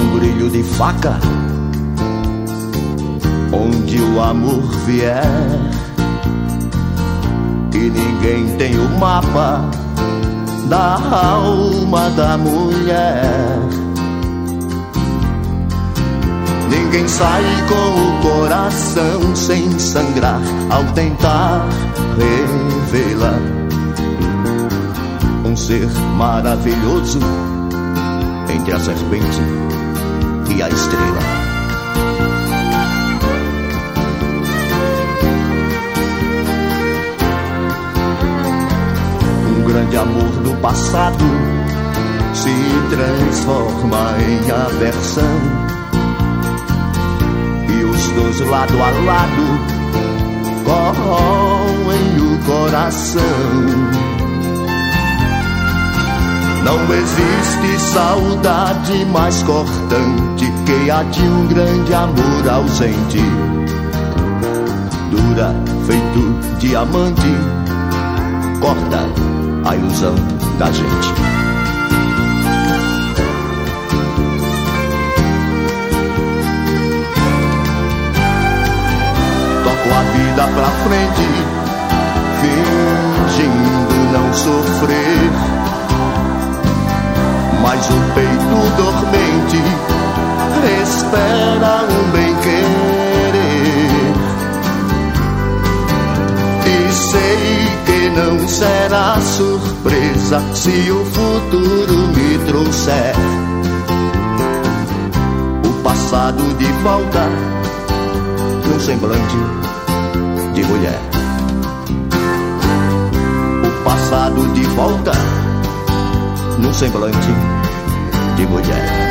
um brilho de faca onde o amor vier, e ninguém tem o mapa da alma da mulher. Ninguém sai com o coração sem sangrar ao tentar revelar um ser maravilhoso entre a serpente e a estrela. Um grande amor do passado se transforma em aversão, e os dois lado a lado corroem o coração. Não existe saudade mais cortante que a de um grande amor ausente. Dura feito diamante, corta a ilusão da gente. Toco a vida pra frente, fingindo não sofrer, mas o peito dormente espera um bem-querer. E sei que não será surpresa se o futuro me trouxer o passado de volta num semblante de mulher. O passado de volta num semblante de mulher.